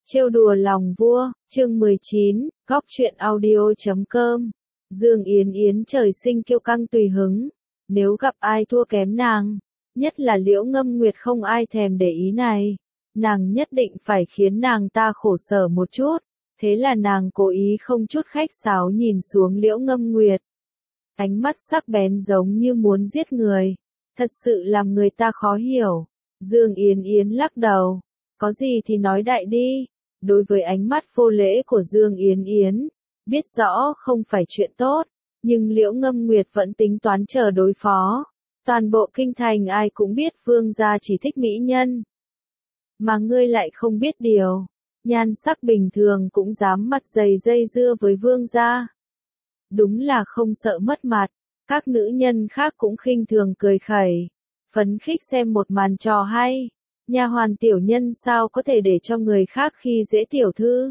Trêu đùa lòng vua, chương 19, góc truyện audio.com. Dương Yến Yến trời sinh kiêu căng tùy hứng, nếu gặp ai thua kém nàng, nhất là Liễu Ngâm Nguyệt không ai thèm để ý này, nàng nhất định phải khiến nàng ta khổ sở một chút, thế là nàng cố ý không chút khách sáo nhìn xuống Liễu Ngâm Nguyệt. Ánh mắt sắc bén giống như muốn giết người, thật sự làm người ta khó hiểu. Dương Yến Yến lắc đầu, có gì thì nói đại đi. Đối với ánh mắt vô lễ của Dương Yến Yến, biết rõ không phải chuyện tốt, nhưng Liễu Ngâm Nguyệt vẫn tính toán chờ đối phó. Toàn bộ kinh thành ai cũng biết vương gia chỉ thích mỹ nhân. Mà ngươi lại không biết điều, nhan sắc bình thường cũng dám mặt dày dây dưa với vương gia. Đúng là không sợ mất mặt, các nữ nhân khác cũng khinh thường cười khẩy, phấn khích xem một màn trò hay. Nha hoàn tiểu nhân sao có thể để cho người khác khi dễ tiểu thư.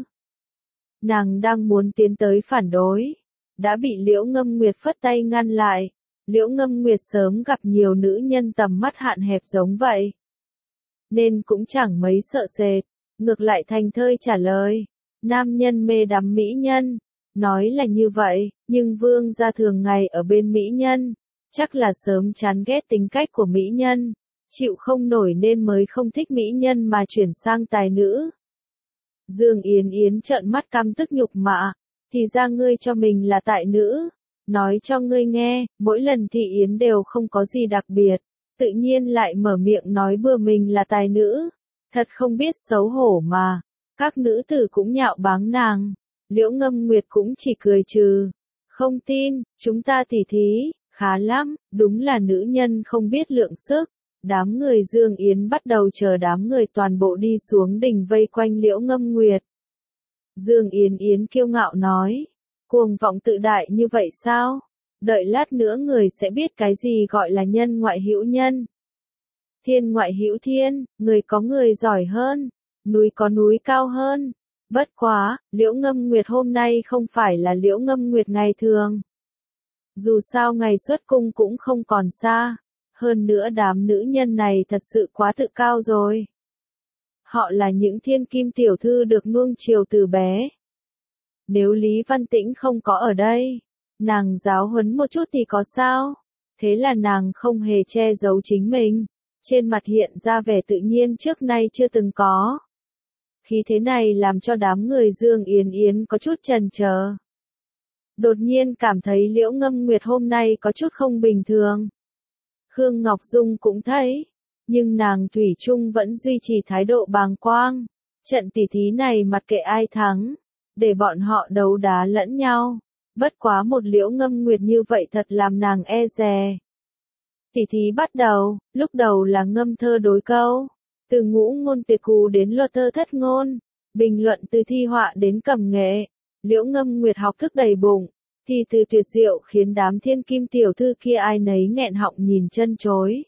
Nàng đang muốn tiến tới phản đối, đã bị Liễu Ngâm Nguyệt phất tay ngăn lại. Liễu Ngâm Nguyệt sớm gặp nhiều nữ nhân tầm mắt hạn hẹp giống vậy, nên cũng chẳng mấy sợ sệt, ngược lại thành thơi trả lời. Nam nhân mê đắm mỹ nhân, nói là như vậy, nhưng vương gia thường ngày ở bên mỹ nhân, chắc là sớm chán ghét tính cách của mỹ nhân. Chịu không nổi nên mới không thích mỹ nhân mà chuyển sang tài nữ. Dương Yến Yến trợn mắt căm tức nhục mạ, thì ra ngươi cho mình là tài nữ. Nói cho ngươi nghe, mỗi lần thị yến đều không có gì đặc biệt, tự nhiên lại mở miệng nói bừa mình là tài nữ. Thật không biết xấu hổ mà, các nữ tử cũng nhạo báng nàng. Liễu Ngâm Nguyệt cũng chỉ cười trừ. Không tin, chúng ta tỉ thí, khá lắm, đúng là nữ nhân không biết lượng sức. Đám người Dương Yến bắt đầu chờ đám người toàn bộ đi xuống đình vây quanh Liễu Ngâm Nguyệt. Dương Yến Yến kiêu ngạo nói, cuồng vọng tự đại như vậy sao? Đợi lát nữa người sẽ biết cái gì gọi là nhân ngoại hữu nhân. Thiên ngoại hữu thiên, người có người giỏi hơn, núi có núi cao hơn. Bất quá, Liễu Ngâm Nguyệt hôm nay không phải là Liễu Ngâm Nguyệt ngày thường. Dù sao ngày xuất cung cũng không còn xa. Hơn nữa đám nữ nhân này thật sự quá tự cao rồi. Họ là những thiên kim tiểu thư được nuông chiều từ bé. Nếu Lý Văn Tĩnh không có ở đây, nàng giáo huấn một chút thì có sao? Thế là nàng không hề che giấu chính mình, trên mặt hiện ra vẻ tự nhiên trước nay chưa từng có. Khí thế này làm cho đám người Dương Yến Yến có chút chần chờ. Đột nhiên cảm thấy Liễu Ngâm Nguyệt hôm nay có chút không bình thường. Khương Ngọc Dung cũng thấy, nhưng nàng thủy chung vẫn duy trì thái độ bàng quang. Trận tỉ thí này mặc kệ ai thắng, để bọn họ đấu đá lẫn nhau. Bất quá một Liễu Ngâm Nguyệt như vậy thật làm nàng e dè. Tỉ thí bắt đầu, lúc đầu là ngâm thơ đối câu, từ ngũ ngôn tuyệt cú đến luật thơ thất ngôn, bình luận từ thi họa đến cầm nghệ. Liễu Ngâm Nguyệt học thức đầy bụng, thì từ tuyệt diệu khiến đám thiên kim tiểu thư kia ai nấy nghẹn họng nhìn chân chối.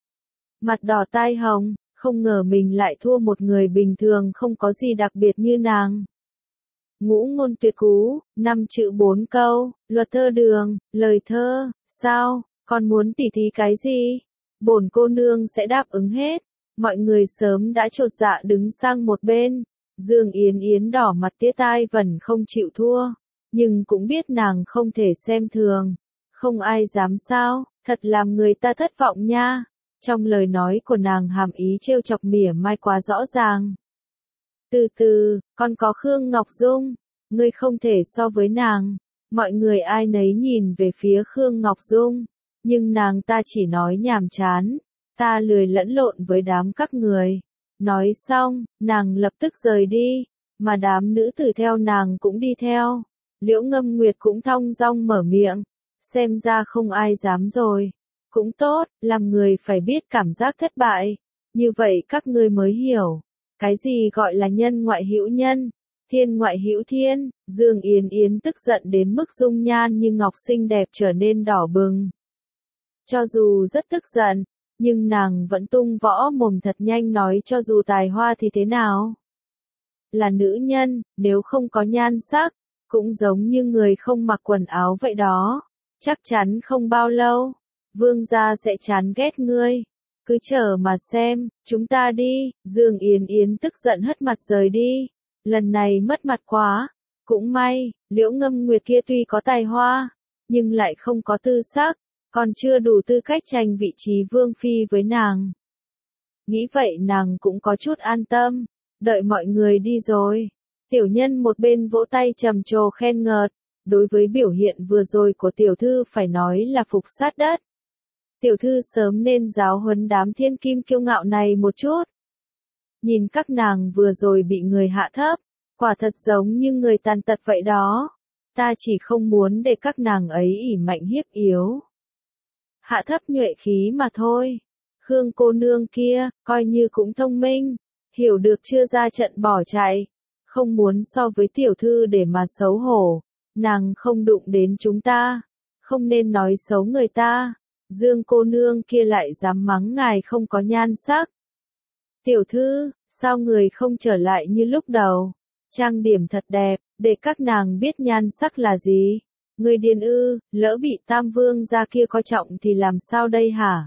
Mặt đỏ tai hồng, không ngờ mình lại thua một người bình thường không có gì đặc biệt như nàng. Ngũ ngôn tuyệt cú, 5 chữ 4 câu, luật thơ đường, lời thơ, sao, còn muốn tỉ thí cái gì? Bổn cô nương sẽ đáp ứng hết. Mọi người sớm đã chột dạ đứng sang một bên. Dương Yến Yến đỏ mặt tía tai vẫn không chịu thua. Nhưng cũng biết nàng không thể xem thường. Không ai dám sao, thật làm người ta thất vọng nha. Trong lời nói của nàng hàm ý trêu chọc mỉa mai quá rõ ràng. Từ từ, còn có Khương Ngọc Dung, ngươi không thể so với nàng. Mọi người ai nấy nhìn về phía Khương Ngọc Dung, nhưng nàng ta chỉ nói nhàm chán. Ta lười lẫn lộn với đám các người. Nói xong, nàng lập tức rời đi, mà đám nữ tử theo nàng cũng đi theo. Liễu Ngâm Nguyệt cũng thong dong mở miệng, xem ra không ai dám rồi. Cũng tốt, làm người phải biết cảm giác thất bại, như vậy các ngươi mới hiểu, cái gì gọi là nhân ngoại hữu nhân, thiên ngoại hữu thiên. Dương Yến Yến tức giận đến mức dung nhan như ngọc xinh đẹp trở nên đỏ bừng. Cho dù rất tức giận, nhưng nàng vẫn tung võ mồm thật nhanh nói cho dù tài hoa thì thế nào. Là nữ nhân, nếu không có nhan sắc, cũng giống như người không mặc quần áo vậy đó. Chắc chắn không bao lâu, vương gia sẽ chán ghét ngươi. Cứ chờ mà xem, chúng ta đi. Dương Yến Yến tức giận hất mặt rời đi. lần này mất mặt quá. Cũng may, Liễu Ngâm Nguyệt kia tuy có tài hoa, nhưng lại không có tư sắc, còn chưa đủ tư cách tranh vị trí vương phi với nàng. Nghĩ vậy nàng cũng có chút an tâm, đợi mọi người đi rồi. Tiểu nhân một bên vỗ tay trầm trồ khen ngợi, đối với biểu hiện vừa rồi của tiểu thư phải nói là phục sát đất. Tiểu thư sớm nên giáo huấn đám thiên kim kiêu ngạo này một chút. Nhìn các nàng vừa rồi bị người hạ thấp, quả thật giống như người tàn tật vậy đó. Ta chỉ không muốn để các nàng ấy ỷ mạnh hiếp yếu. Hạ thấp nhuệ khí mà thôi. Khương cô nương kia, coi như cũng thông minh, hiểu được chưa ra trận bỏ chạy. Không muốn so với tiểu thư để mà xấu hổ. Nàng không đụng đến chúng ta, không nên nói xấu người ta. Dương cô nương kia lại dám mắng ngài không có nhan sắc. Tiểu thư, sao người không trở lại như lúc đầu? Trang điểm thật đẹp, để các nàng biết nhan sắc là gì. Người điên ư, lỡ bị Tam Vương gia kia coi trọng thì làm sao đây hả?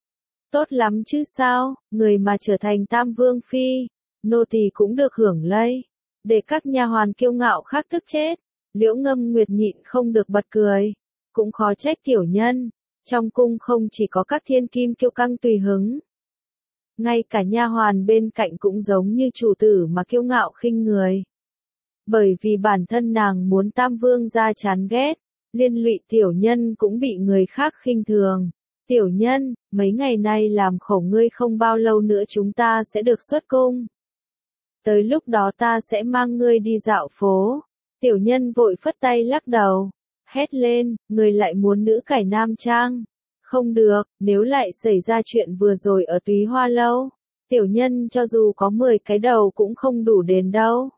Tốt lắm chứ sao, người mà trở thành Tam Vương phi, nô tỳ cũng được hưởng lây. Để các nha hoàn kiêu ngạo khác tức chết. Liễu Ngâm Nguyệt nhịn không được bật cười. Cũng khó trách tiểu nhân, trong cung không chỉ có các thiên kim kiêu căng tùy hứng. Ngay cả nha hoàn bên cạnh cũng giống như chủ tử mà kiêu ngạo khinh người. Bởi vì bản thân nàng muốn Tam Vương gia chán ghét, liên lụy tiểu nhân cũng bị người khác khinh thường. Tiểu nhân, mấy ngày nay làm khổ ngươi không bao lâu nữa chúng ta sẽ được xuất cung. Tới lúc đó ta sẽ mang ngươi đi dạo phố. Tiểu nhân vội phất tay lắc đầu, hét lên, người lại muốn nữ cải nam trang. Không được, nếu lại xảy ra chuyện vừa rồi ở Túy Hoa Lâu, tiểu nhân cho dù có 10 cái đầu cũng không đủ đền đâu.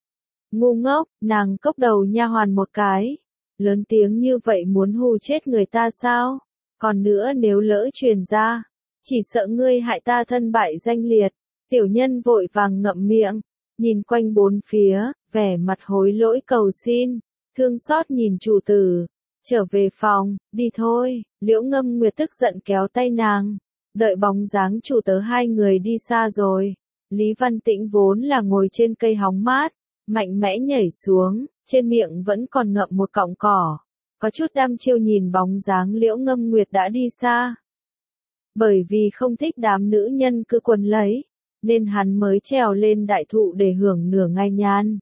Ngu ngốc, nàng cốc đầu nha hoàn một cái. Lớn tiếng như vậy muốn hù chết người ta sao? Còn nữa nếu lỡ truyền ra, chỉ sợ ngươi hại ta thân bại danh liệt. Tiểu nhân vội vàng ngậm miệng, nhìn quanh bốn phía, vẻ mặt hối lỗi cầu xin, thương xót nhìn chủ tử. Trở về phòng, đi thôi. Liễu Ngâm Nguyệt tức giận kéo tay nàng, đợi bóng dáng chủ tớ hai người đi xa rồi. Lý Văn Tĩnh vốn là ngồi trên cây hóng mát, mạnh mẽ nhảy xuống, trên miệng vẫn còn ngậm một cọng cỏ, có chút đăm chiêu nhìn bóng dáng Liễu Ngâm Nguyệt đã đi xa. Bởi vì không thích đám nữ nhân cứ quấn lấy, nên hắn mới trèo lên đại thụ để hưởng nửa ngày nhàn.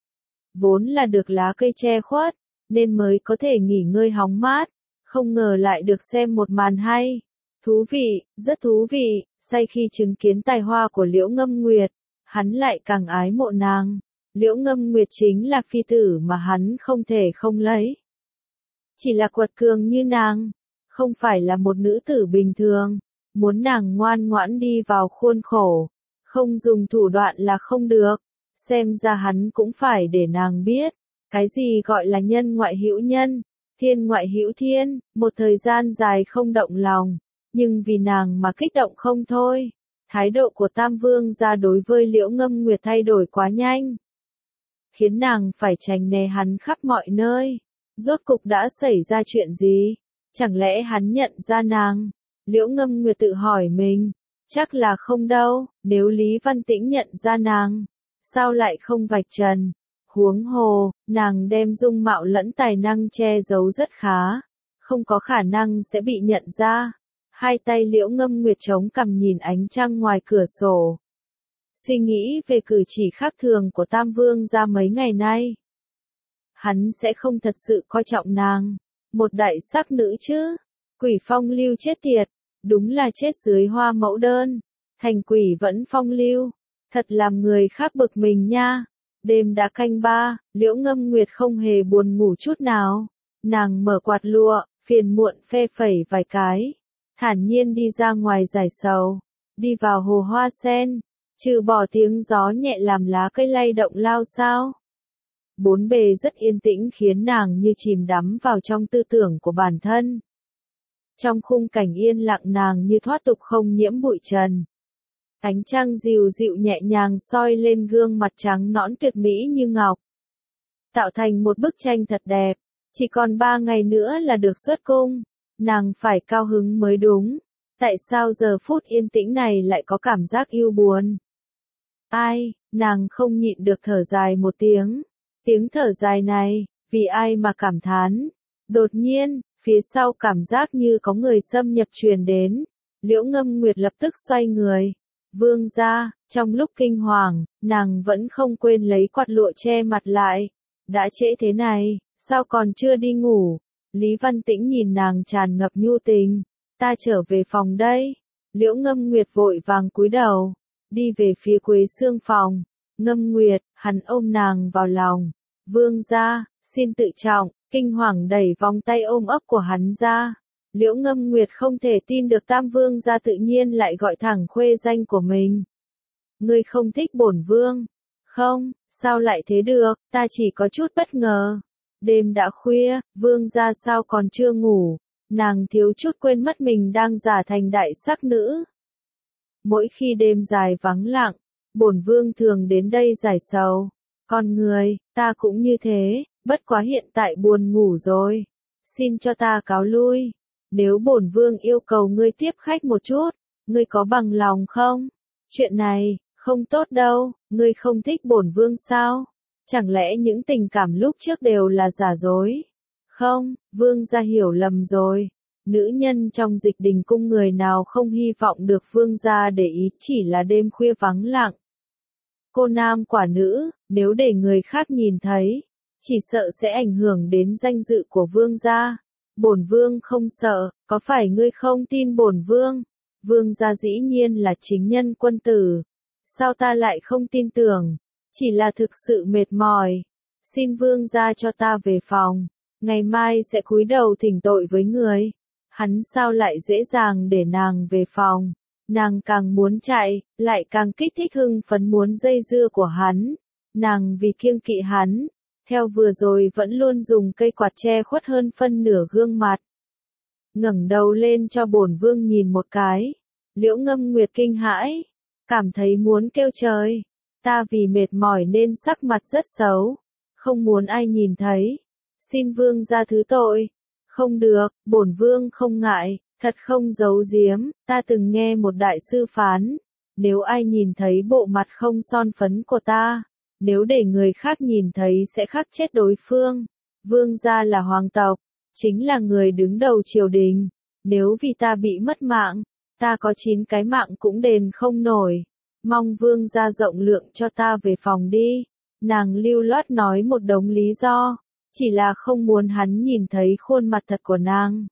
Vốn là được lá cây che khuất, nên mới có thể nghỉ ngơi hóng mát, không ngờ lại được xem một màn hay. Thú vị, rất thú vị, say khi chứng kiến tài hoa của Liễu Ngâm Nguyệt, hắn lại càng ái mộ nàng. Liễu Ngâm Nguyệt chính là phi tử mà hắn không thể không lấy. Chỉ là quật cường như nàng, không phải là một nữ tử bình thường, muốn nàng ngoan ngoãn đi vào khuôn khổ, không dùng thủ đoạn là không được. Xem ra hắn cũng phải để nàng biết, cái gì gọi là nhân ngoại hữu nhân, thiên ngoại hữu thiên. Một thời gian dài không động lòng, nhưng vì nàng mà kích động không thôi. Thái độ của Tam Vương gia đối với Liễu Ngâm Nguyệt thay đổi quá nhanh, khiến nàng phải tránh né hắn khắp mọi nơi. Rốt cục đã xảy ra chuyện gì? Chẳng lẽ hắn nhận ra nàng? Liễu Ngâm Nguyệt tự hỏi mình, chắc là không đâu. Nếu Lý Văn Tĩnh nhận ra nàng, sao lại không vạch trần? Huống hồ, nàng đem dung mạo lẫn tài năng che giấu rất khá, không có khả năng sẽ bị nhận ra. Hai tay Liễu Ngâm Nguyệt chống cằm nhìn ánh trăng ngoài cửa sổ, suy nghĩ về cử chỉ khác thường của Tam Vương gia mấy ngày nay. Hắn sẽ không thật sự coi trọng nàng, một đại sắc nữ chứ? Quỷ phong lưu chết tiệt, đúng là chết dưới hoa mẫu đơn, thành quỷ vẫn phong lưu, thật làm người khác bực mình nha. Đêm đã canh 3, Liễu Ngâm Nguyệt không hề buồn ngủ chút nào. Nàng mở quạt lụa, phiền muộn phe phẩy vài cái, thản nhiên đi ra ngoài giải sầu, đi vào hồ hoa sen, trừ bỏ tiếng gió nhẹ làm lá cây lay động lao xao. Bốn bề rất yên tĩnh khiến nàng như chìm đắm vào trong tư tưởng của bản thân. Trong khung cảnh yên lặng nàng như thoát tục không nhiễm bụi trần. Ánh trăng dịu dịu nhẹ nhàng soi lên gương mặt trắng nõn tuyệt mỹ như ngọc, tạo thành một bức tranh thật đẹp. Chỉ còn 3 ngày nữa là được xuất cung, nàng phải cao hứng mới đúng. Tại sao giờ phút yên tĩnh này lại có cảm giác yêu buồn? Ai, Nàng không nhịn được thở dài một tiếng. Tiếng thở dài này, vì ai mà cảm thán. Đột nhiên, phía sau cảm giác như có người xâm nhập truyền đến. Liễu Ngâm Nguyệt lập tức xoay người. Vương gia, trong lúc kinh hoàng, nàng vẫn không quên lấy quạt lụa che mặt lại. Đã trễ thế này, sao còn chưa đi ngủ? Lý Văn Tĩnh nhìn nàng tràn ngập nhu tình. Ta trở về phòng đây. Liễu Ngâm Nguyệt vội vàng cúi đầu, đi về phía Quế Xương phòng. Ngâm Nguyệt, hắn ôm nàng vào lòng. Vương gia, xin tự trọng, kinh hoàng đẩy vòng tay ôm ấp của hắn ra. Liễu Ngâm Nguyệt không thể tin được Tam Vương gia tự nhiên lại gọi thẳng khuê danh của mình. Ngươi không thích bổn vương? Không, sao lại thế được, ta chỉ có chút bất ngờ. Đêm đã khuya, vương gia sao còn chưa ngủ? Nàng thiếu chút quên mất mình đang giả thành đại sắc nữ. Mỗi khi đêm dài vắng lặng, bổn vương thường đến đây giải sầu. Con người, ta cũng như thế, bất quá hiện tại buồn ngủ rồi. Xin cho ta cáo lui. Nếu bổn vương yêu cầu ngươi tiếp khách một chút, ngươi có bằng lòng không? Chuyện này, không tốt đâu, ngươi không thích bổn vương sao? Chẳng lẽ những tình cảm lúc trước đều là giả dối? Không, vương gia hiểu lầm rồi. Nữ nhân trong Dịch Đình cung người nào không hy vọng được vương gia để ý, chỉ là đêm khuya vắng lặng. Cô nam quả nữ, nếu để người khác nhìn thấy, chỉ sợ sẽ ảnh hưởng đến danh dự của vương gia. Bổn vương không sợ, có phải ngươi không tin bổn vương? Vương gia dĩ nhiên là chính nhân quân tử. Sao ta lại không tin tưởng? Chỉ là thực sự mệt mỏi. Xin vương gia cho ta về phòng. Ngày mai sẽ cúi đầu thỉnh tội với người. Hắn sao lại dễ dàng để nàng về phòng. Nàng càng muốn chạy, lại càng kích thích hưng phấn muốn dây dưa của hắn. Nàng vì kiêng kỵ hắn, theo vừa rồi vẫn luôn dùng cây quạt che khuất hơn phân nửa gương mặt. Ngẩng đầu lên cho bổn vương nhìn một cái. Liễu Ngâm Nguyệt kinh hãi, cảm thấy muốn kêu trời. Ta vì mệt mỏi nên sắc mặt rất xấu, không muốn ai nhìn thấy. Xin vương gia thứ tội. Không được, bổn vương không ngại, thật không giấu giếm, ta từng nghe một đại sư phán, nếu ai nhìn thấy bộ mặt không son phấn của ta, nếu để người khác nhìn thấy sẽ khắc chết đối phương. Vương gia là hoàng tộc, chính là người đứng đầu triều đình, nếu vì ta bị mất mạng, ta có 9 cái mạng cũng đền không nổi. Mong vương gia rộng lượng cho ta về phòng đi. Nàng lưu loát nói một đống lý do, chỉ là không muốn hắn nhìn thấy khuôn mặt thật của nàng.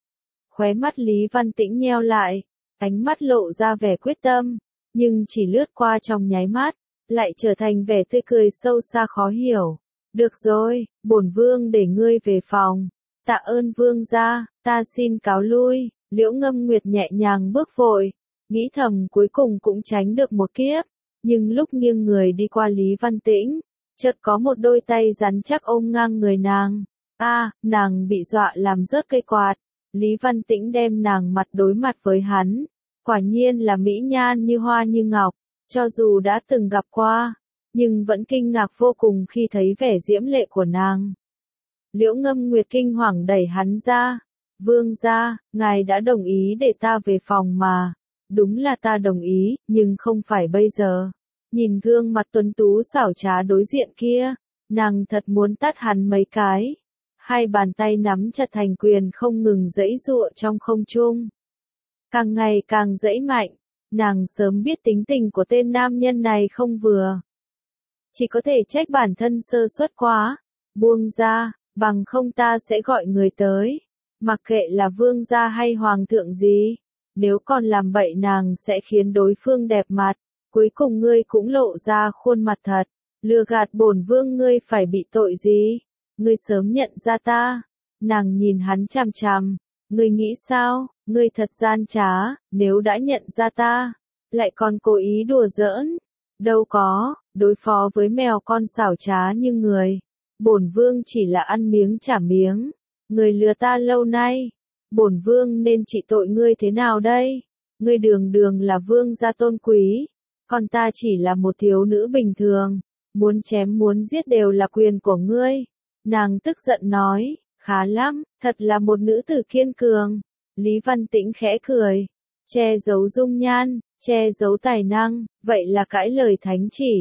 Khóe mắt Lý Văn Tĩnh nheo lại, ánh mắt lộ ra vẻ quyết tâm, nhưng chỉ lướt qua trong nháy mắt, lại trở thành vẻ tươi cười sâu xa khó hiểu. Được rồi, bổn vương để ngươi về phòng. Tạ ơn vương gia, ta xin cáo lui. Liễu Ngâm Nguyệt nhẹ nhàng bước vội, nghĩ thầm cuối cùng cũng tránh được một kiếp, nhưng lúc nghiêng người đi qua Lý Văn Tĩnh, chợt có một đôi tay rắn chắc ôm ngang người nàng. Nàng bị dọa làm rớt cây quạt. Lý Văn Tĩnh đem nàng mặt đối mặt với hắn, quả nhiên là mỹ nhan như hoa như ngọc, cho dù đã từng gặp qua, nhưng vẫn kinh ngạc vô cùng khi thấy vẻ diễm lệ của nàng. Liễu Ngâm Nguyệt kinh hoàng đẩy hắn ra. Vương gia, ngài đã đồng ý để ta về phòng mà. Đúng là ta đồng ý, nhưng không phải bây giờ. Nhìn gương mặt tuấn tú xảo trá đối diện kia, nàng thật muốn tát hắn mấy cái. Hai bàn tay nắm chặt thành quyền không ngừng giãy giụa trong không trung. Càng ngày càng giãy mạnh, nàng sớm biết tính tình của tên nam nhân này không vừa. Chỉ có thể trách bản thân sơ suất quá. Buông ra, bằng không ta sẽ gọi người tới. Mặc kệ là vương gia hay hoàng thượng gì, nếu còn làm bậy nàng sẽ khiến đối phương đẹp mặt. Cuối cùng ngươi cũng lộ ra khuôn mặt thật, lừa gạt bổn vương ngươi phải bị tội gì? Ngươi sớm nhận ra ta. Nàng nhìn hắn chằm chằm, ngươi nghĩ sao? Ngươi thật gian trá, nếu đã nhận ra ta, lại còn cố ý đùa giỡn. Đâu có, đối phó với mèo con xảo trá như người, bổn vương chỉ là ăn miếng trả miếng. Người lừa ta lâu nay, bổn vương nên trị tội ngươi thế nào đây? Ngươi đường đường là vương gia tôn quý, còn ta chỉ là một thiếu nữ bình thường, muốn chém muốn giết đều là quyền của ngươi. Nàng tức giận nói, khá lắm, thật là một nữ tử kiên cường. Lý Văn Tĩnh khẽ cười, che giấu dung nhan, che giấu tài năng, vậy là cãi lời thánh chỉ.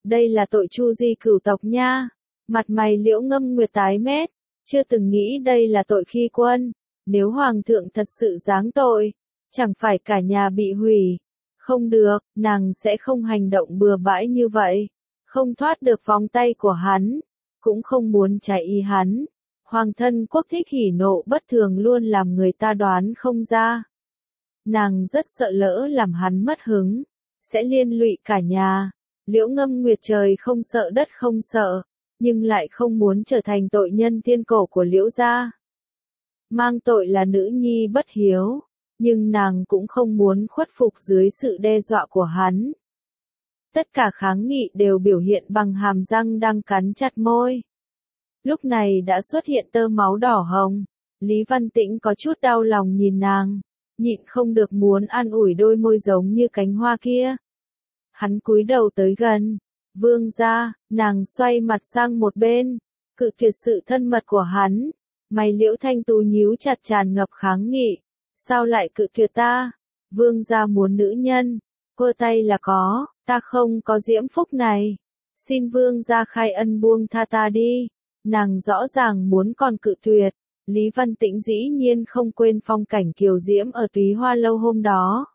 Đây là tội chu di cửu tộc nha. Mặt mày Liễu Ngâm Nguyệt tái mét, chưa từng nghĩ đây là tội khi quân. Nếu hoàng thượng thật sự giáng tội, chẳng phải cả nhà bị hủy. Không được, nàng sẽ không hành động bừa bãi như vậy. Không thoát được vòng tay của hắn, cũng không muốn trái ý hắn. Hoàng thân quốc thích hỉ nộ bất thường luôn làm người ta đoán không ra. Nàng rất sợ lỡ làm hắn mất hứng, sẽ liên lụy cả nhà. Liễu Ngâm Nguyệt trời không sợ đất không sợ, nhưng lại không muốn trở thành tội nhân thiên cổ của Liễu gia. Mang tội là nữ nhi bất hiếu, nhưng nàng cũng không muốn khuất phục dưới sự đe dọa của hắn. Tất cả kháng nghị đều biểu hiện bằng hàm răng đang cắn chặt môi. Lúc này đã xuất hiện tơ máu đỏ hồng, Lý Văn Tĩnh có chút đau lòng nhìn nàng, nhịn không được muốn an ủi đôi môi giống như cánh hoa kia. Hắn cúi đầu tới gần, vương gia, nàng xoay mặt sang một bên, cự tuyệt sự thân mật của hắn. Mày Liễu Thanh Tú nhíu chặt tràn ngập kháng nghị, sao lại cự tuyệt ta? Vương gia muốn nữ nhân, vơ tay là có, ta không có diễm phúc này. Xin vương gia khai ân buông tha ta đi. Nàng rõ ràng muốn còn cự tuyệt. Lý Văn Tĩnh dĩ nhiên không quên phong cảnh kiều diễm ở Túy Hoa lâu hôm đó.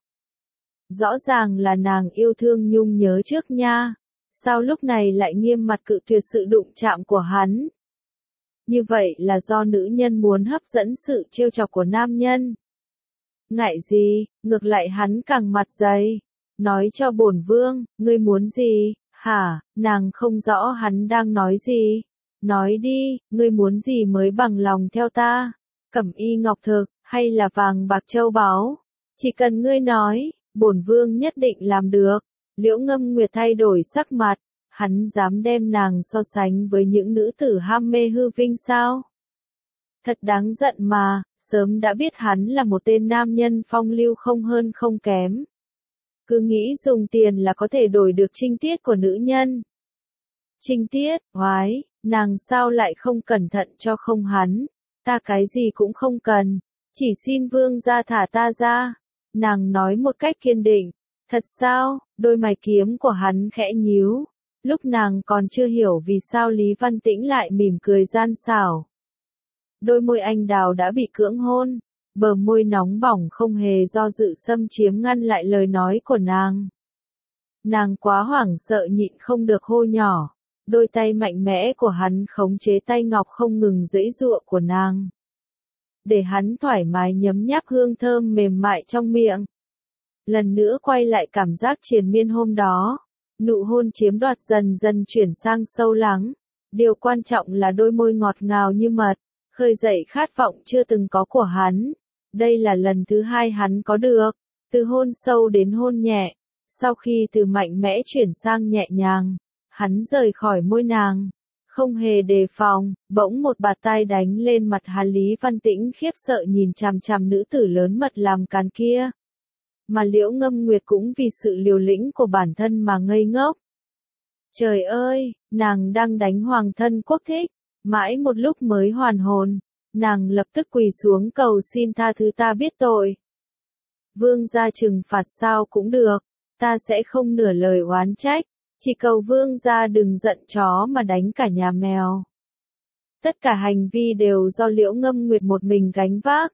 Rõ ràng là nàng yêu thương nhung nhớ trước nha. Sao lúc này lại nghiêm mặt cự tuyệt sự đụng chạm của hắn? Như vậy là do nữ nhân muốn hấp dẫn sự trêu chọc của nam nhân. Ngại gì, ngược lại hắn càng mặt dày. Nói cho bổn vương, ngươi muốn gì, hả, nàng không rõ hắn đang nói gì. Nói đi, ngươi muốn gì mới bằng lòng theo ta? Cẩm y ngọc thực, hay là vàng bạc châu báu? Chỉ cần ngươi nói, bổn vương nhất định làm được. Liễu Ngâm Nguyệt thay đổi sắc mặt, hắn dám đem nàng so sánh với những nữ tử ham mê hư vinh sao? Thật đáng giận mà, sớm đã biết hắn là một tên nam nhân phong lưu không hơn không kém. Cứ nghĩ dùng tiền là có thể đổi được trinh tiết của nữ nhân. Trinh tiết, oái, nàng sao lại không cẩn thận cho không hắn, ta cái gì cũng không cần, chỉ xin vương gia thả ta ra. Nàng nói một cách kiên định, thật sao, đôi mày kiếm của hắn khẽ nhíu, lúc nàng còn chưa hiểu vì sao Lý Văn Tĩnh lại mỉm cười gian xảo. Đôi môi anh đào đã bị cưỡng hôn, bờ môi nóng bỏng không hề do dự xâm chiếm ngăn lại lời nói của nàng. Nàng quá hoảng sợ nhịn không được hô nhỏ. Đôi tay mạnh mẽ của hắn khống chế tay ngọc không ngừng giãy giụa của nàng. Để hắn thoải mái nhấm nháp hương thơm mềm mại trong miệng. Lần nữa quay lại cảm giác triền miên hôm đó. Nụ hôn chiếm đoạt dần dần chuyển sang sâu lắng. Điều quan trọng là đôi môi ngọt ngào như mật, khơi dậy khát vọng chưa từng có của hắn. Đây là lần thứ hai hắn có được. Từ hôn sâu đến hôn nhẹ. Sau khi từ mạnh mẽ chuyển sang nhẹ nhàng. Hắn rời khỏi môi nàng, không hề đề phòng, bỗng một bạt tai đánh lên mặt hắn. Lý Văn Tĩnh khiếp sợ nhìn chằm chằm nữ tử lớn mật làm càn kia. Mà Liễu Ngâm Nguyệt cũng vì sự liều lĩnh của bản thân mà ngây ngốc. Trời ơi, nàng đang đánh hoàng thân quốc thích, mãi một lúc mới hoàn hồn, nàng lập tức quỳ xuống cầu xin tha thứ, ta biết tội. Vương gia trừng phạt sao cũng được, ta sẽ không nửa lời oán trách. Chỉ cầu vương gia đừng giận chó mà đánh cả nhà mèo. Tất cả hành vi đều do Liễu Ngâm Nguyệt một mình gánh vác.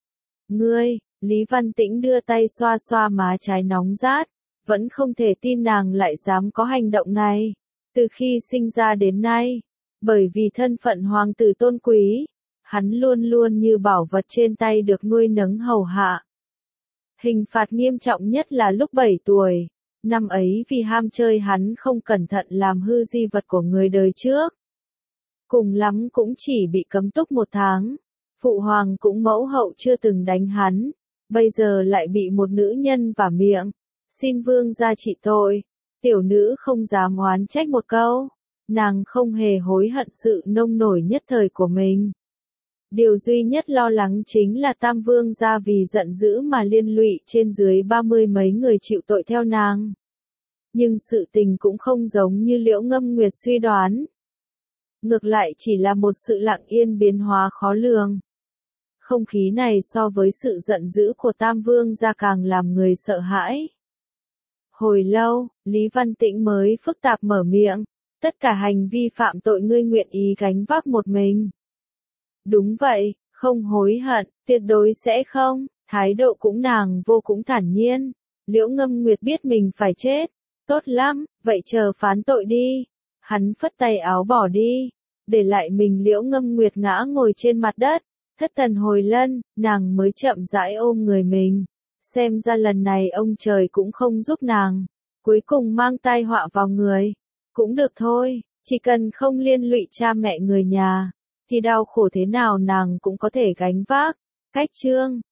Ngươi, Lý Văn Tĩnh đưa tay xoa xoa má trái nóng rát, vẫn không thể tin nàng lại dám có hành động này. Từ khi sinh ra đến nay, bởi vì thân phận hoàng tử tôn quý, hắn luôn luôn như bảo vật trên tay được nuôi nấng hầu hạ. Hình phạt nghiêm trọng nhất là lúc 7 tuổi. Năm ấy vì ham chơi hắn không cẩn thận làm hư di vật của người đời trước. Cùng lắm cũng chỉ bị cấm túc 1 tháng. Phụ hoàng cũng mẫu hậu chưa từng đánh hắn. Bây giờ lại bị một nữ nhân vả miệng. Xin vương gia trị tội. Tiểu nữ không dám oán trách một câu. Nàng không hề hối hận sự nông nổi nhất thời của mình. Điều duy nhất lo lắng chính là Tam vương gia vì giận dữ mà liên lụy trên dưới 30 mấy người chịu tội theo nàng. Nhưng sự tình cũng không giống như Liễu Ngâm Nguyệt suy đoán. Ngược lại chỉ là một sự lặng yên biến hóa khó lường. Không khí này so với sự giận dữ của Tam vương gia càng làm người sợ hãi. Hồi lâu, Lý Văn Tĩnh mới phức tạp mở miệng, tất cả hành vi phạm tội ngươi nguyện ý gánh vác một mình. Đúng vậy, không hối hận, tuyệt đối sẽ không, thái độ cũng nàng vô cũng thản nhiên. Liễu Ngâm Nguyệt biết mình phải chết. Tốt lắm, vậy chờ phán tội đi. Hắn phất tay áo bỏ đi, để lại mình Liễu Ngâm Nguyệt ngã ngồi trên mặt đất. Thất thần hồi lâu, nàng mới chậm rãi ôm người mình. Xem ra lần này ông trời cũng không giúp nàng. Cuối cùng mang tai họa vào người. Cũng được thôi, chỉ cần không liên lụy cha mẹ người nhà, thì đau khổ thế nào nàng cũng có thể gánh vác. Cách chương